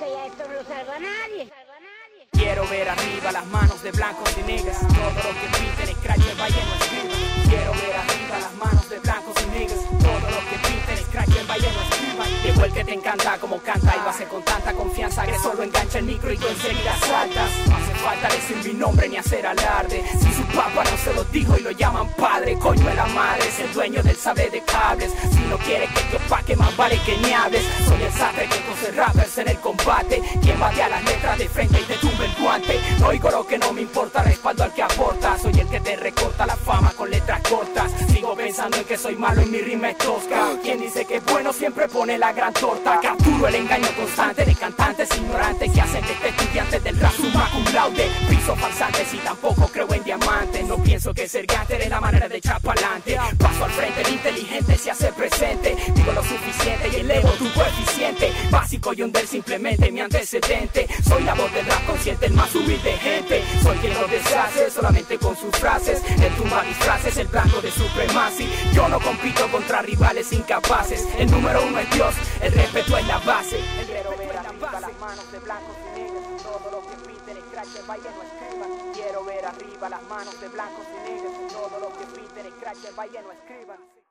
que ya esto no lo salva a nadie. Quiero ver arriba las manos de blancos y negros. Todo lo que pinten, scratch, valle no escriban. Quiero ver arriba las manos de blancos y negros. Todo lo que pinten, scratch, valle no escriban. Llegó el que te encanta como canta y lo hace con tanta confianza que solo engancha el micro y tú enseguida saltas. No hace falta decir mi nombre ni hacer alarde. Si su papá no se lo dijo y lo llaman padre, coño de la madre es el dueño del saber de cables. Si no quiere que te opaque, más vale que ni hables. Soy el sastre que cose rappers en el combate. Quien bate a las letras de frente y te tumbe el guante. No oigo lo que no me importa, respaldo al que aporta. Soy el que te recorta la fama con letras cortas. Sigo pensando en que soy malo y mi rima es tosca. Quien dice que es bueno siempre pone la gran torta. Capturo el engaño constante de cantantes ignorantes que hacen de estudiantes del rap summa cum laude. Piso farsantes y tampoco creo en diamantes. No pienso que ser gánster es la manera de echar pa'lante. Paso al frente, el inteligente se hace presente. Digo lo suficiente y elevo tu coeficiente. Básico y under simplemente mi antecedente. Soy la voz del rap consciente, el más humilde gente. Soy quien lo deshace solamente con sus frases. Él tumba mis frases, el blanco de supremacy. Yo no compito contra rivales incapaces. El número uno es Dios, el respeto es la base. El quiero ver arriba las manos de blancos y negros. Todo lo que pinten, scratch, valle no escriban. Quiero ver arriba las manos de blancos y negros. Todo lo que pinten, scratch, valle no escriban.